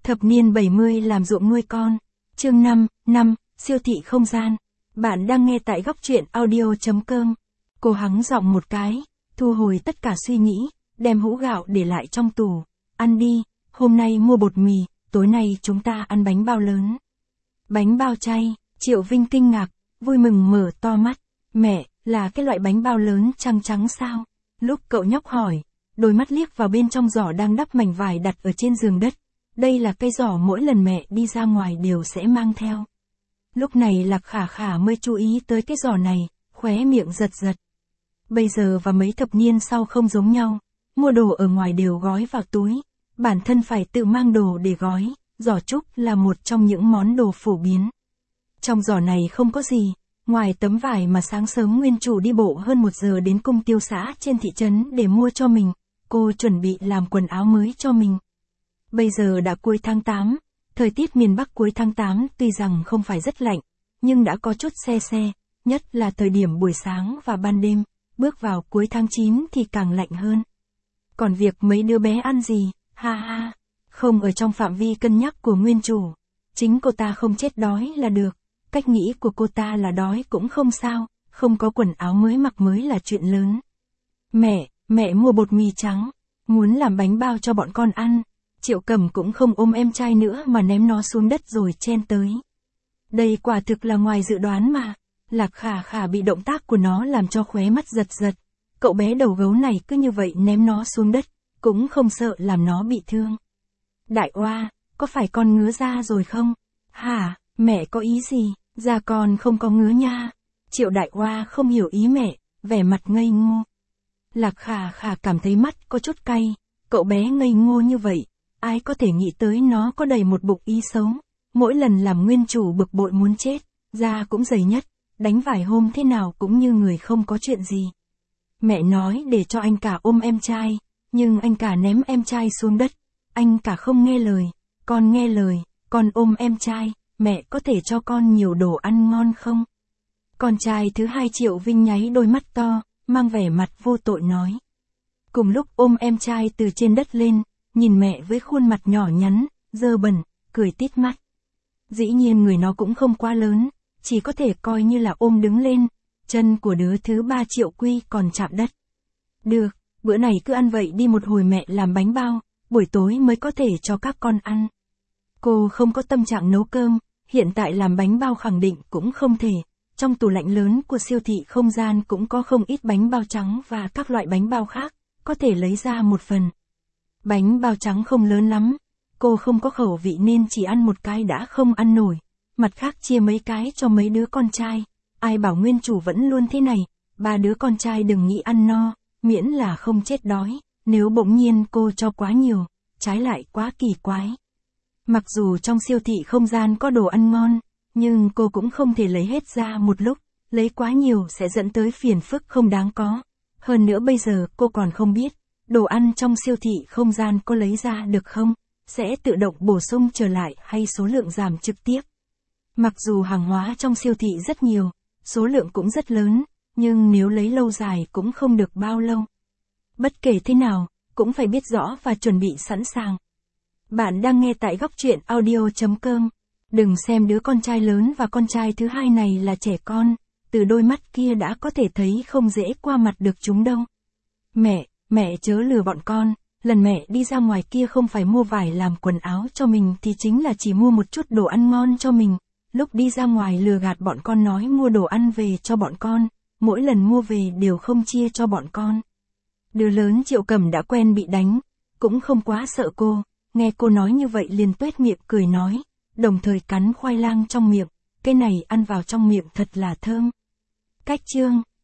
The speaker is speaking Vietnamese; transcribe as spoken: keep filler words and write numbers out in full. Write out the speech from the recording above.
Thập niên bảy mươi làm ruộng nuôi con. Chương năm, năm, siêu thị không gian. Bạn đang nghe tại góc truyện audio.com. Cô hắng giọng một cái, thu hồi tất cả suy nghĩ, đem hũ gạo để lại trong tủ. Ăn đi, hôm nay mua bột mì, tối nay chúng ta ăn bánh bao lớn. Bánh bao chay, Triệu Vinh kinh ngạc, vui mừng mở to mắt. Mẹ, là cái loại bánh bao lớn trắng trắng sao? Lúc cậu nhóc hỏi, đôi mắt liếc vào bên trong giỏ đang đắp mảnh vải đặt ở trên giường đất. Đây là cây giỏ mỗi lần mẹ đi ra ngoài đều sẽ mang theo. Lúc này Lạc Khả Khả mới chú ý tới cái giỏ này, khóe miệng giật giật. Bây giờ và mấy thập niên sau không giống nhau, mua đồ ở ngoài đều gói vào túi, bản thân phải tự mang đồ để gói, giỏ trúc là một trong những món đồ phổ biến. Trong giỏ này không có gì, ngoài tấm vải mà sáng sớm nguyên chủ đi bộ hơn một giờ đến cung tiêu xã trên thị trấn để mua cho mình, cô chuẩn bị làm quần áo mới cho mình. Bây giờ đã cuối tháng tám, thời tiết miền Bắc cuối tháng tám tuy rằng không phải rất lạnh, nhưng đã có chút se se, nhất là thời điểm buổi sáng và ban đêm, bước vào cuối tháng chín thì càng lạnh hơn. Còn việc mấy đứa bé ăn gì, ha ha, không ở trong phạm vi cân nhắc của nguyên chủ, chính cô ta không chết đói là được, cách nghĩ của cô ta là đói cũng không sao, không có quần áo mới mặc mới là chuyện lớn. Mẹ, mẹ mua bột mì trắng, muốn làm bánh bao cho bọn con ăn. Triệu Cầm cũng không ôm em trai nữa mà ném nó xuống đất rồi chen tới. Đây quả thực là ngoài dự đoán mà. Lạc Khả Khả bị động tác của nó làm cho khóe mắt giật giật. Cậu bé đầu gấu này cứ như vậy ném nó xuống đất, cũng không sợ làm nó bị thương. Đại Oa, có phải con ngứa da rồi không? Hả, mẹ có ý gì? Da con không có ngứa nha. Triệu Đại Oa không hiểu ý mẹ, vẻ mặt ngây ngô. Lạc Khả Khả cảm thấy mắt có chút cay, cậu bé ngây ngô như vậy. Ai có thể nghĩ tới nó có đầy một bụng ý xấu, mỗi lần làm nguyên chủ bực bội muốn chết, da cũng dày nhất, đánh vài hôm thế nào cũng như người không có chuyện gì. Mẹ nói để cho anh cả ôm em trai, nhưng anh cả ném em trai xuống đất, anh cả không nghe lời, con nghe lời, con ôm em trai, mẹ có thể cho con nhiều đồ ăn ngon không? Con trai thứ hai Triệu Vinh nháy đôi mắt to, mang vẻ mặt vô tội nói. Cùng lúc ôm em trai từ trên đất lên, nhìn mẹ với khuôn mặt nhỏ nhắn, dơ bẩn, cười tít mắt. Dĩ nhiên người nó cũng không quá lớn, chỉ có thể coi như là ôm đứng lên, chân của đứa thứ ba Triệu Quy còn chạm đất. Được, bữa này cứ ăn vậy đi một hồi mẹ làm bánh bao, buổi tối mới có thể cho các con ăn. Cô không có tâm trạng nấu cơm, hiện tại làm bánh bao khẳng định cũng không thể. Trong tủ lạnh lớn của siêu thị không gian cũng có không ít bánh bao trắng và các loại bánh bao khác, có thể lấy ra một phần. Bánh bao trắng không lớn lắm, cô không có khẩu vị nên chỉ ăn một cái đã không ăn nổi, mặt khác chia mấy cái cho mấy đứa con trai, ai bảo nguyên chủ vẫn luôn thế này, ba đứa con trai đừng nghĩ ăn no, miễn là không chết đói, nếu bỗng nhiên cô cho quá nhiều, trái lại quá kỳ quái. Mặc dù trong siêu thị không gian có đồ ăn ngon, nhưng cô cũng không thể lấy hết ra một lúc, lấy quá nhiều sẽ dẫn tới phiền phức không đáng có. Hơn nữa bây giờ cô còn không biết, đồ ăn trong siêu thị không gian có lấy ra được không, sẽ tự động bổ sung trở lại hay số lượng giảm trực tiếp. Mặc dù hàng hóa trong siêu thị rất nhiều, số lượng cũng rất lớn, nhưng nếu lấy lâu dài cũng không được bao lâu. Bất kể thế nào, cũng phải biết rõ và chuẩn bị sẵn sàng. Bạn đang nghe tại góc truyện audio.com. Đừng xem đứa con trai lớn và con trai thứ hai này là trẻ con, từ đôi mắt kia đã có thể thấy không dễ qua mặt được chúng đâu. Mẹ, mẹ chớ lừa bọn con, lần mẹ đi ra ngoài kia không phải mua vải làm quần áo cho mình thì chính là chỉ mua một chút đồ ăn ngon cho mình. Lúc đi ra ngoài lừa gạt bọn con nói mua đồ ăn về cho bọn con, mỗi lần mua về đều không chia cho bọn con. Đứa lớn Triệu Cầm đã quen bị đánh, cũng không quá sợ cô, nghe cô nói như vậy liền tuét miệng cười nói, đồng thời cắn khoai lang trong miệng, cái này ăn vào trong miệng thật là thơm. Cách chương